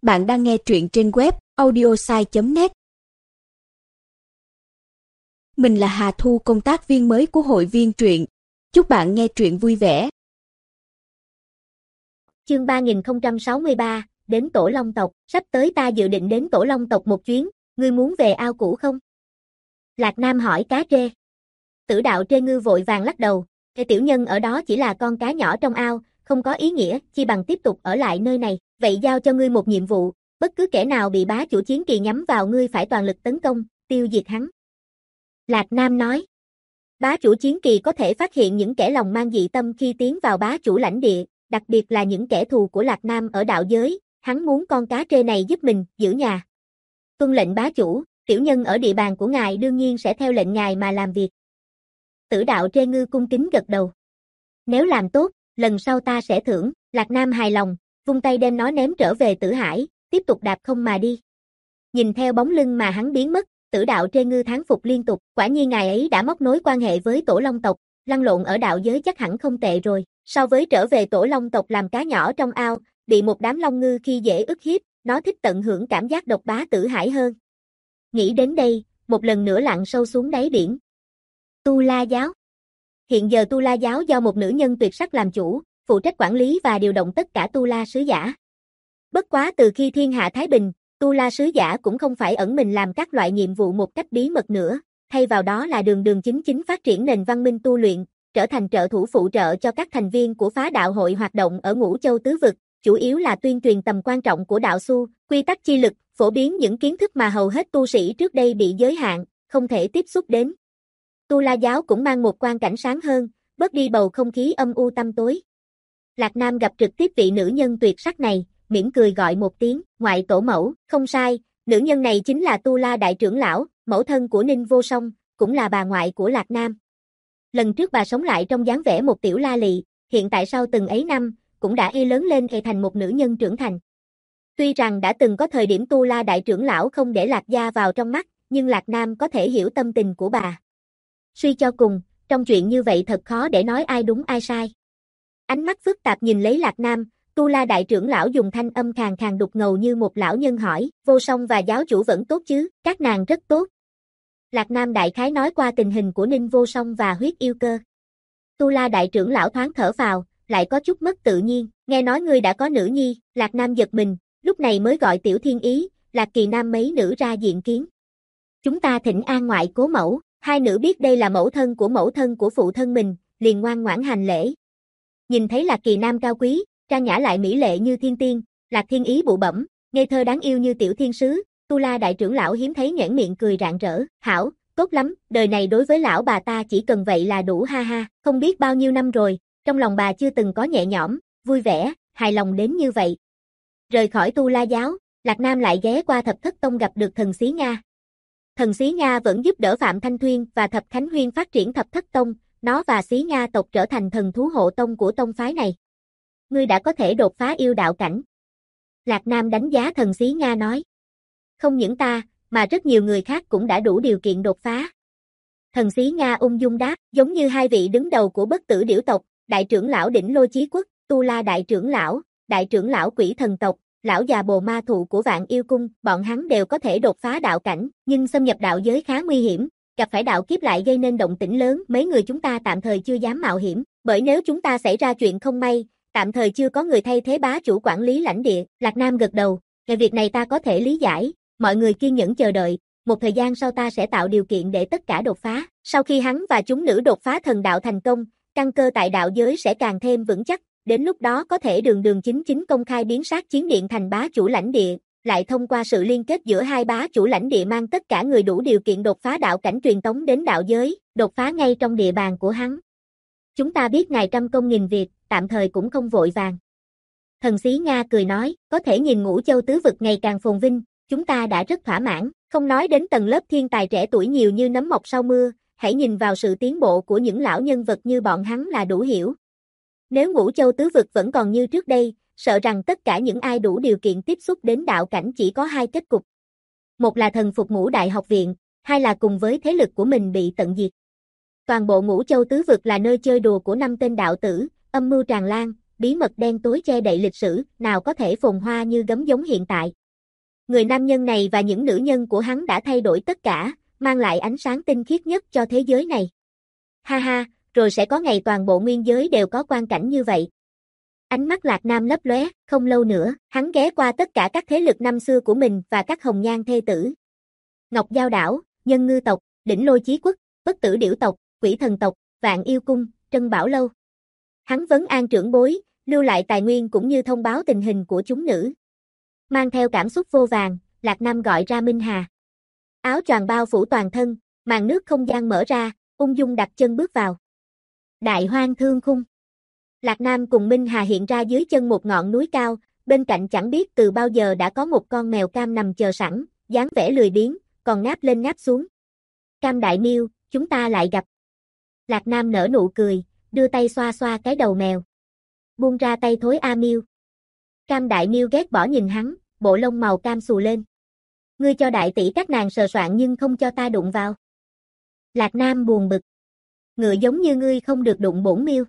Bạn đang nghe truyện trên web audiosai.net. Mình là Hà Thu, công tác viên mới của hội viên truyện. Chúc bạn nghe truyện vui vẻ. Chương 3063, đến Tổ Long tộc, sắp tới ta dự định đến Tổ Long tộc một chuyến, ngươi muốn về ao cũ không? Lạc Nam hỏi cá trê. Tử đạo Trê Ngư vội vàng lắc đầu, tiểu nhân ở đó chỉ là con cá nhỏ trong ao, không có ý nghĩa, chi bằng tiếp tục ở lại nơi này, vậy giao cho ngươi một nhiệm vụ, bất cứ kẻ nào bị bá chủ chiến kỳ nhắm vào ngươi phải toàn lực tấn công, tiêu diệt hắn. Lạc Nam nói, bá chủ chiến kỳ có thể phát hiện những kẻ lòng mang dị tâm khi tiến vào bá chủ lãnh địa, đặc biệt là những kẻ thù của Lạc Nam ở đạo giới, hắn muốn con cá trê này giúp mình giữ nhà. Tuân lệnh bá chủ, tiểu nhân ở địa bàn của ngài đương nhiên sẽ theo lệnh ngài mà làm việc. Tử đạo Trê Ngư cung kính gật đầu. Nếu làm tốt, lần sau ta sẽ thưởng. Lạc Nam hài lòng, vung tay đem nó ném trở về Tử Hải, tiếp tục đạp không mà đi. Nhìn theo bóng lưng mà hắn biến mất, Tử đạo Trê Ngư thán phục liên tục, quả nhiên ngài ấy đã móc nối quan hệ với Tổ Long tộc, lăn lộn ở đạo giới chắc hẳn không tệ rồi, so với trở về Tổ Long tộc làm cá nhỏ trong ao, bị một đám long ngư khi dễ ức hiếp, nó thích tận hưởng cảm giác độc bá Tử Hải hơn. Nghĩ đến đây, một lần nữa lặn sâu xuống đáy biển. Tu La giáo. Hiện giờ Tu La giáo do một nữ nhân tuyệt sắc làm chủ, phụ trách quản lý và điều động tất cả Tu La sứ giả. Bất quá từ khi thiên hạ thái bình, Tu La sứ giả cũng không phải ẩn mình làm các loại nhiệm vụ một cách bí mật nữa, thay vào đó là đường đường chính chính phát triển nền văn minh tu luyện, trở thành trợ thủ phụ trợ cho các thành viên của phá đạo hội hoạt động ở Ngũ Châu tứ vực, chủ yếu là tuyên truyền tầm quan trọng của đạo su, quy tắc chi lực, phổ biến những kiến thức mà hầu hết tu sĩ trước đây bị giới hạn, không thể tiếp xúc đến. Tu La giáo cũng mang một quang cảnh sáng hơn, bớt đi bầu không khí âm u tăm tối. Lạc Nam gặp trực tiếp vị nữ nhân tuyệt sắc này, mỉm cười gọi một tiếng, ngoại tổ mẫu, không sai, nữ nhân này chính là Tu La đại trưởng lão, mẫu thân của Ninh Vô Song, cũng là bà ngoại của Lạc Nam. Lần trước bà sống lại trong dáng vẻ một tiểu la lị, hiện tại sau từng ấy năm, cũng đã lớn lên thành một nữ nhân trưởng thành. Tuy rằng đã từng có thời điểm Tu La đại trưởng lão không để Lạc gia vào trong mắt, nhưng Lạc Nam có thể hiểu tâm tình của bà. Suy cho cùng, trong chuyện như vậy thật khó để nói ai đúng ai sai. Ánh mắt phức tạp nhìn lấy Lạc Nam, Tu La đại trưởng lão dùng thanh âm khàn khàn đục ngầu như một lão nhân hỏi, Vô Song và giáo chủ vẫn tốt chứ, các nàng rất tốt. Lạc Nam đại khái nói qua tình hình của Ninh Vô Song và huyết yêu cơ. Tu La đại trưởng lão thoáng thở phào, lại có chút mất tự nhiên, nghe nói ngươi đã có nữ nhi, Lạc Nam giật mình, lúc này mới gọi Tiểu Thiên Ý, Lạc Kỳ Nam mấy nữ ra diện kiến. Chúng ta thỉnh an ngoại cố mẫu, hai nữ biết đây là mẫu thân của phụ thân mình, liền ngoan ngoãn hành lễ. Nhìn thấy Lạc Kỳ Nam cao quý, trang nhã lại mỹ lệ như thiên tiên, Lạc Thiên Ý bụ bẫm, ngây thơ đáng yêu như tiểu thiên sứ, Tu La đại trưởng lão hiếm thấy nhoẻn miệng cười rạng rỡ, hảo, tốt lắm, đời này đối với lão bà ta chỉ cần vậy là đủ ha ha, không biết bao nhiêu năm rồi, trong lòng bà chưa từng có nhẹ nhõm, vui vẻ, hài lòng đến như vậy. Rời khỏi Tu La giáo, Lạc Nam lại ghé qua Thập Thất Tông gặp được thần Xí Nga. Thần Xí Nga vẫn giúp đỡ Phạm Thanh Thuyên và Thập Khánh Huyên phát triển Thập Thất Tông, nó và Xí Nga tộc trở thành thần thú hộ tông của tông phái này. Ngươi đã có thể đột phá yêu đạo cảnh. Lạc Nam đánh giá thần Xí Nga nói. Không những ta, mà rất nhiều người khác cũng đã đủ điều kiện đột phá. Thần Xí Nga ung dung đáp, giống như hai vị đứng đầu của bất tử điểu tộc, đại trưởng lão Đỉnh Lôi Chí Quốc, Tu La đại trưởng lão Quỷ Thần tộc, lão già bồ ma thụ của Vạn Yêu Cung, bọn hắn đều có thể đột phá đạo cảnh, nhưng xâm nhập đạo giới khá nguy hiểm, gặp phải đạo kiếp lại gây nên động tĩnh lớn, mấy người chúng ta tạm thời chưa dám mạo hiểm, bởi nếu chúng ta xảy ra chuyện không may, tạm thời chưa có người thay thế bá chủ quản lý lãnh địa. Lạc Nam gật đầu, về việc này ta có thể lý giải, mọi người kiên nhẫn chờ đợi, một thời gian sau ta sẽ tạo điều kiện để tất cả đột phá, sau khi hắn và chúng nữ đột phá thần đạo thành công, căn cơ tại đạo giới sẽ càng thêm vững chắc. Đến lúc đó có thể đường đường chính chính công khai biến sát chiến điện thành bá chủ lãnh địa, lại thông qua sự liên kết giữa hai bá chủ lãnh địa mang tất cả người đủ điều kiện đột phá đạo cảnh truyền tống đến đạo giới, đột phá ngay trong địa bàn của hắn. Chúng ta biết ngài trăm công nghìn việc, tạm thời cũng không vội vàng. Thần Xí Nga cười nói, có thể nhìn Ngũ Châu tứ vực ngày càng phồn vinh, chúng ta đã rất thỏa mãn, không nói đến tầng lớp thiên tài trẻ tuổi nhiều như nấm mọc sau mưa, hãy nhìn vào sự tiến bộ của những lão nhân vật như bọn hắn là đủ hiểu. Nếu Ngũ Châu tứ vực vẫn còn như trước đây, sợ rằng tất cả những ai đủ điều kiện tiếp xúc đến đạo cảnh chỉ có hai kết cục. Một là thần phục Ngũ Đại học viện, hai là cùng với thế lực của mình bị tận diệt. Toàn bộ Ngũ Châu tứ vực là nơi chơi đùa của năm tên đạo tử, âm mưu tràn lan, bí mật đen tối che đậy lịch sử, nào có thể phồn hoa như gấm giống hiện tại. Người nam nhân này và những nữ nhân của hắn đã thay đổi tất cả, mang lại ánh sáng tinh khiết nhất cho thế giới này. Ha ha, rồi sẽ có ngày toàn bộ nguyên giới đều có quang cảnh như vậy. Ánh mắt Lạc Nam lấp lóe, không lâu nữa, hắn ghé qua tất cả các thế lực năm xưa của mình và các hồng nhan thê tử. Ngọc Giao Đảo, Nhân Ngư tộc, Đỉnh Lôi Chí Quốc, Bất Tử Điểu tộc, Quỷ Thần tộc, Vạn Yêu cung, Trân Bảo lâu. Hắn vấn an trưởng bối, lưu lại tài nguyên cũng như thông báo tình hình của chúng nữ. Mang theo cảm xúc vô vàn, Lạc Nam gọi ra Minh Hà. Áo choàng bao phủ toàn thân, màn nước không gian mở ra, ung dung đặt chân bước vào. Đại Hoang Thương Khung. Lạc Nam cùng Minh Hà hiện ra dưới chân một ngọn núi cao, bên cạnh chẳng biết từ bao giờ đã có một con mèo cam nằm chờ sẵn, dáng vẻ lười biếng, còn ngáp lên ngáp xuống. Cam Đại Miêu, chúng ta lại gặp. Lạc Nam nở nụ cười, đưa tay xoa xoa cái đầu mèo. Buông ra tay thối A Miêu. Cam Đại Miêu ghét bỏ nhìn hắn, bộ lông màu cam xù lên. Ngươi cho đại tỷ các nàng sờ soạn nhưng không cho ta đụng vào. Lạc Nam buồn bực. Ngựa giống như ngươi không được đụng bổn miêu.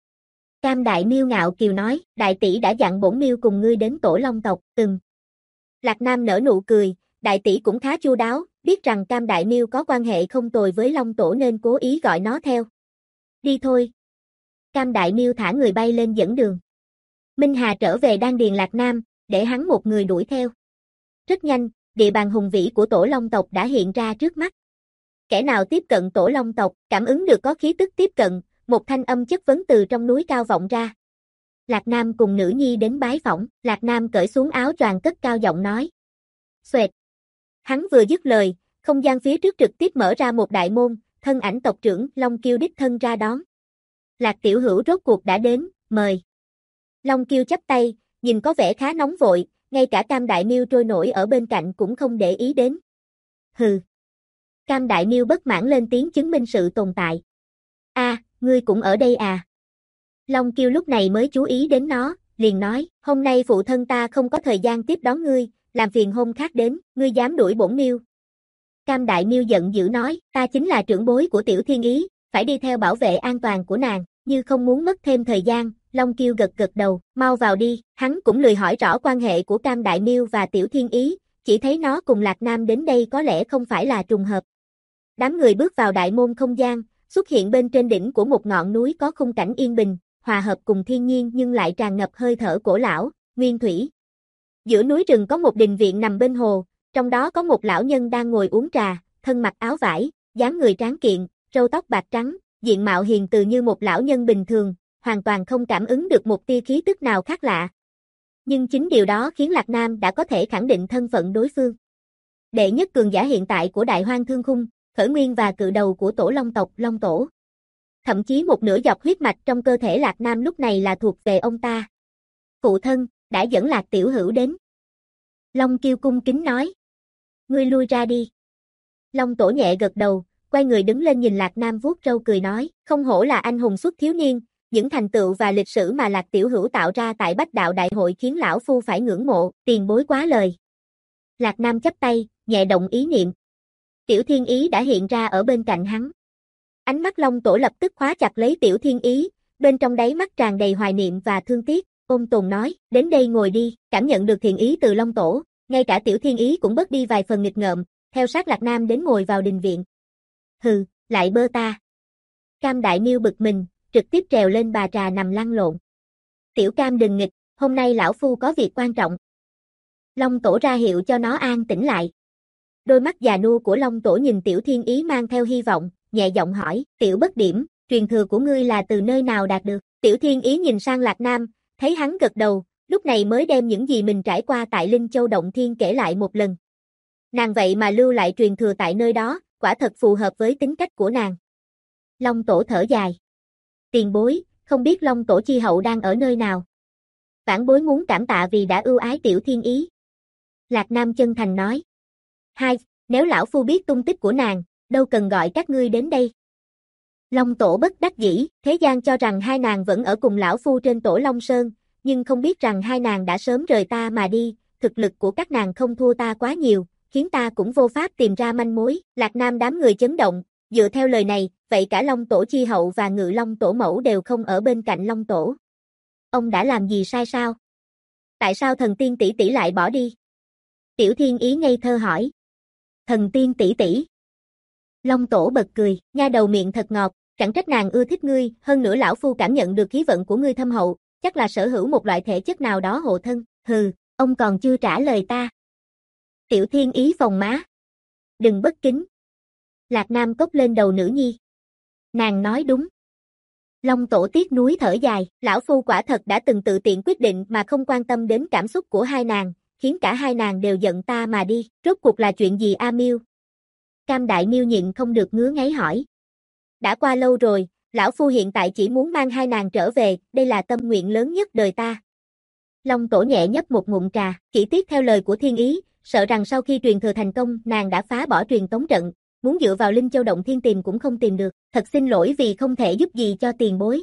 Cam Đại Miêu ngạo kiều nói, đại tỷ đã dặn bổn miêu cùng ngươi đến Tổ Long tộc, từng. Lạc Nam nở nụ cười, đại tỷ cũng khá chu đáo, biết rằng Cam Đại Miêu có quan hệ không tồi với Long Tổ nên cố ý gọi nó theo. Đi thôi. Cam Đại Miêu thả người bay lên dẫn đường. Minh Hà trở về đan điền Lạc Nam, để hắn một người đuổi theo. Rất nhanh, địa bàn hùng vĩ của Tổ Long tộc đã hiện ra trước mắt. Kẻ nào tiếp cận Tổ Long tộc, cảm ứng được có khí tức tiếp cận, một thanh âm chất vấn từ trong núi cao vọng ra. Lạc Nam cùng nữ nhi đến bái phỏng, Lạc Nam cởi xuống áo choàng cất cao giọng nói. Xoẹt. Hắn vừa dứt lời, không gian phía trước trực tiếp mở ra một đại môn, thân ảnh tộc trưởng Long Kiêu đích thân ra đón. Lạc tiểu hữu rốt cuộc đã đến, mời. Long Kiêu chắp tay, nhìn có vẻ khá nóng vội, ngay cả Cam Đại Miêu trôi nổi ở bên cạnh cũng không để ý đến. Hừ. Cam Đại Miêu bất mãn lên tiếng chứng minh sự tồn tại. Ngươi cũng ở đây à? Long Kiêu lúc này mới chú ý đến nó, liền nói, hôm nay phụ thân ta không có thời gian tiếp đón ngươi, làm phiền hôm khác đến, ngươi dám đuổi bổn miêu. Cam Đại Miêu giận dữ nói, ta chính là trưởng bối của Tiểu Thiên Ý, phải đi theo bảo vệ an toàn của nàng, như không muốn mất thêm thời gian. Long Kiêu gật gật đầu, mau vào đi, hắn cũng lười hỏi rõ quan hệ của Cam Đại Miêu và Tiểu Thiên Ý, chỉ thấy nó cùng Lạc Nam đến đây có lẽ không phải là trùng hợp. Đám người bước vào đại môn không gian, xuất hiện bên trên đỉnh của một ngọn núi có khung cảnh yên bình, hòa hợp cùng thiên nhiên nhưng lại tràn ngập hơi thở cổ lão, nguyên thủy. Giữa núi rừng có một đình viện nằm bên hồ, trong đó có một lão nhân đang ngồi uống trà, thân mặc áo vải, dáng người tráng kiện, râu tóc bạc trắng, diện mạo hiền từ như một lão nhân bình thường, hoàn toàn không cảm ứng được một tia khí tức nào khác lạ. Nhưng chính điều đó khiến Lạc Nam đã có thể khẳng định thân phận đối phương. Đệ nhất cường giả hiện tại của Đại Hoang Thương Khung, khởi nguyên và cự đầu của Tổ Long tộc Long Tổ. Thậm chí một nửa dọc huyết mạch trong cơ thể Lạc Nam lúc này là thuộc về ông ta. Phụ thân, đã dẫn Lạc tiểu hữu đến. Long Kiêu cung kính nói. Ngươi lui ra đi. Long Tổ nhẹ gật đầu, quay người đứng lên nhìn Lạc Nam vuốt râu cười nói, không hổ là anh hùng xuất thiếu niên, những thành tựu và lịch sử mà Lạc tiểu hữu tạo ra tại Bách Đạo Đại hội khiến lão phu phải ngưỡng mộ, tiền bối quá lời. Lạc Nam chắp tay, nhẹ động ý niệm. Tiểu Thiên Ý đã hiện ra ở bên cạnh hắn. Ánh mắt Long Tổ lập tức khóa chặt lấy Tiểu Thiên Ý, bên trong đáy mắt tràn đầy hoài niệm và thương tiếc, ôn tồn nói, đến đây ngồi đi, cảm nhận được thiện ý từ Long Tổ, ngay cả Tiểu Thiên Ý cũng bớt đi vài phần nghịch ngợm, theo sát Lạc Nam đến ngồi vào đình viện. Hừ, lại bơ ta. Cam Đại Miêu bực mình, trực tiếp trèo lên bà trà nằm lăn lộn. Tiểu Cam đừng nghịch, hôm nay lão phu có việc quan trọng. Long Tổ ra hiệu cho nó an tĩnh lại. Đôi mắt già nua của Long Tổ nhìn Tiểu Thiên Ý mang theo hy vọng, nhẹ giọng hỏi, Tiểu Bất Điểm, truyền thừa của ngươi là từ nơi nào đạt được? Tiểu Thiên Ý nhìn sang Lạc Nam, thấy hắn gật đầu, lúc này mới đem những gì mình trải qua tại Linh Châu Động Thiên kể lại một lần. Nàng vậy mà lưu lại truyền thừa tại nơi đó, quả thật phù hợp với tính cách của nàng. Long Tổ thở dài. Tiền bối, không biết Long Tổ chi hậu đang ở nơi nào? Vãn bối muốn cảm tạ vì đã ưu ái Tiểu Thiên Ý. Lạc Nam chân thành nói. Hai, nếu lão phu biết tung tích của nàng, đâu cần gọi các ngươi đến đây. Long Tổ bất đắc dĩ, thế gian cho rằng hai nàng vẫn ở cùng lão phu trên Tổ Long Sơn, nhưng không biết rằng hai nàng đã sớm rời ta mà đi, thực lực của các nàng không thua ta quá nhiều, khiến ta cũng vô pháp tìm ra manh mối. Lạc Nam đám người chấn động, dựa theo lời này, vậy cả Long Tổ chi hậu và Ngự Long Tổ mẫu đều không ở bên cạnh Long Tổ. ông đã làm gì sai sao? Tại sao thần tiên tỷ tỷ lại bỏ đi? Tiểu Thiên Ý ngây thơ hỏi. Thần tiên tỷ tỷ. Long Tổ bật cười, nha đầu miệng thật ngọt, chẳng trách nàng ưa thích ngươi, hơn nữa lão phu cảm nhận được khí vận của ngươi thâm hậu, chắc là sở hữu một loại thể chất nào đó hộ thân. Hừ, ông còn chưa trả lời ta. Tiểu Thiên Ý phồng má. Đừng bất kính. Lạc Nam cốc lên đầu nữ nhi. Nàng nói đúng. Long Tổ tiếc núi thở dài, lão phu quả thật đã từng tự tiện quyết định mà không quan tâm đến cảm xúc của hai nàng, khiến cả hai nàng đều giận ta mà đi, rốt cuộc là chuyện gì a Miêu? Cam Đại Miêu nhịn không được ngứa ngáy hỏi. Đã qua lâu rồi, lão phu hiện tại chỉ muốn mang hai nàng trở về, đây là tâm nguyện lớn nhất đời ta. Long Tổ nhẹ nhấp một ngụm trà, chỉ tiếc theo lời của Thiên Ý, sợ rằng sau khi truyền thừa thành công, nàng đã phá bỏ truyền tống trận, muốn dựa vào Linh Châu Động Thiên tìm cũng không tìm được, thật xin lỗi vì không thể giúp gì cho tiền bối.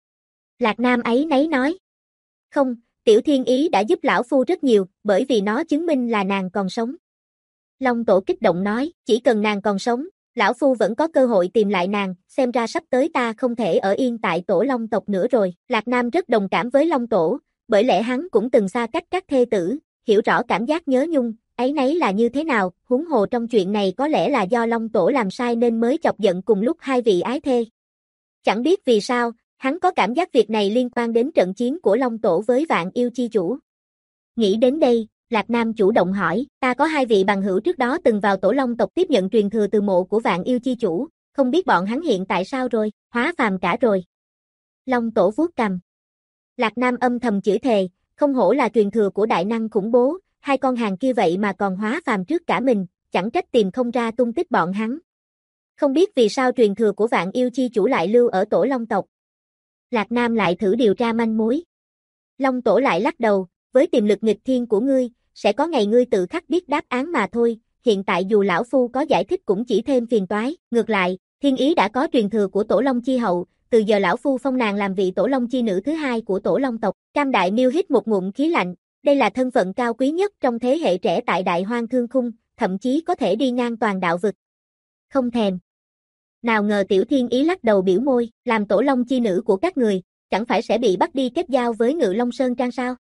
Lạc Nam áy náy nói. Không, Tiểu Thiên Ý đã giúp lão phu rất nhiều, bởi vì nó chứng minh là nàng còn sống. Long Tổ kích động nói, chỉ cần nàng còn sống, lão phu vẫn có cơ hội tìm lại nàng, xem ra sắp tới ta không thể ở yên tại Tổ Long tộc nữa rồi. Lạc Nam rất đồng cảm với Long Tổ, bởi lẽ hắn cũng từng xa cách các thê tử, hiểu rõ cảm giác nhớ nhung, áy náy là như thế nào, huống hồ trong chuyện này có lẽ là do Long Tổ làm sai nên mới chọc giận cùng lúc hai vị ái thê. Chẳng biết vì sao, hắn có cảm giác việc này liên quan đến trận chiến của Long Tổ với Vạn Yêu Chi Chủ. Nghĩ đến đây, Lạc Nam chủ động hỏi, ta có hai vị bằng hữu trước đó từng vào Tổ Long tộc tiếp nhận truyền thừa từ mộ của Vạn Yêu Chi Chủ, không biết bọn hắn hiện tại sao rồi, hóa phàm cả rồi. Long Tổ vuốt cằm. Lạc Nam âm thầm chửi thề, không hổ là truyền thừa của đại năng khủng bố, hai con hàng kia vậy mà còn hóa phàm trước cả mình, chẳng trách tìm không ra tung tích bọn hắn. Không biết vì sao truyền thừa của Vạn Yêu Chi Chủ lại lưu ở Tổ Long tộc. Lạc Nam lại thử điều tra manh mối. Long Tổ lại lắc đầu, với tiềm lực nghịch thiên của ngươi, sẽ có ngày ngươi tự khắc biết đáp án mà thôi, hiện tại dù lão phu có giải thích cũng chỉ thêm phiền toái, ngược lại, Thiên Ý đã có truyền thừa của Tổ Long Chi hậu, từ giờ lão phu phong nàng làm vị Tổ Long Chi nữ thứ hai của Tổ Long tộc. Cam Đại Miêu hít một ngụm khí lạnh, đây là thân phận cao quý nhất trong thế hệ trẻ tại Đại Hoang Thương Khung, thậm chí có thể đi ngang toàn đạo vực. Không thèm. Nào ngờ Tiểu Thiên Ý lắc đầu biểu môi, làm Tổ Long Chi nữ của các người, chẳng phải sẽ bị bắt đi kết giao với Ngự Long Sơn Trang sao?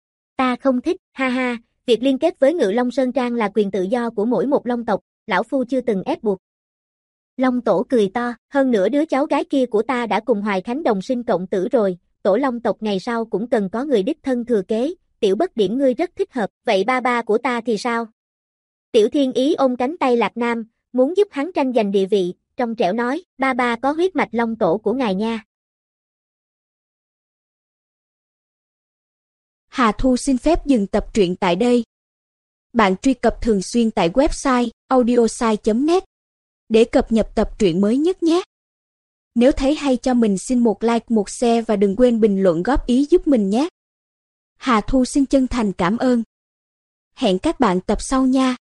Ta không thích, ha ha, việc liên kết với Ngự Long Sơn Trang là quyền tự do của mỗi một Long tộc, lão phu chưa từng ép buộc. Long Tổ cười to, hơn nữa đứa cháu gái kia của ta đã cùng Hoài Khánh đồng sinh cộng tử rồi, Tổ Long tộc ngày sau cũng cần có người đích thân thừa kế, Tiểu Bất Điểm ngươi rất thích hợp, vậy ba ba của ta thì sao? Tiểu Thiên Ý ôm cánh tay Lạc Nam, muốn giúp hắn tranh giành địa vị, trong trẻo nói, ba ba có huyết mạch Long Tổ của ngài nha. Hà Thu xin phép dừng tập truyện tại đây. Bạn truy cập thường xuyên tại website audiosai.net để cập nhật tập truyện mới nhất nhé. Nếu thấy hay cho mình xin một like, một share và đừng quên bình luận góp ý giúp mình nhé. Hà Thu xin chân thành cảm ơn. Hẹn các bạn tập sau nha.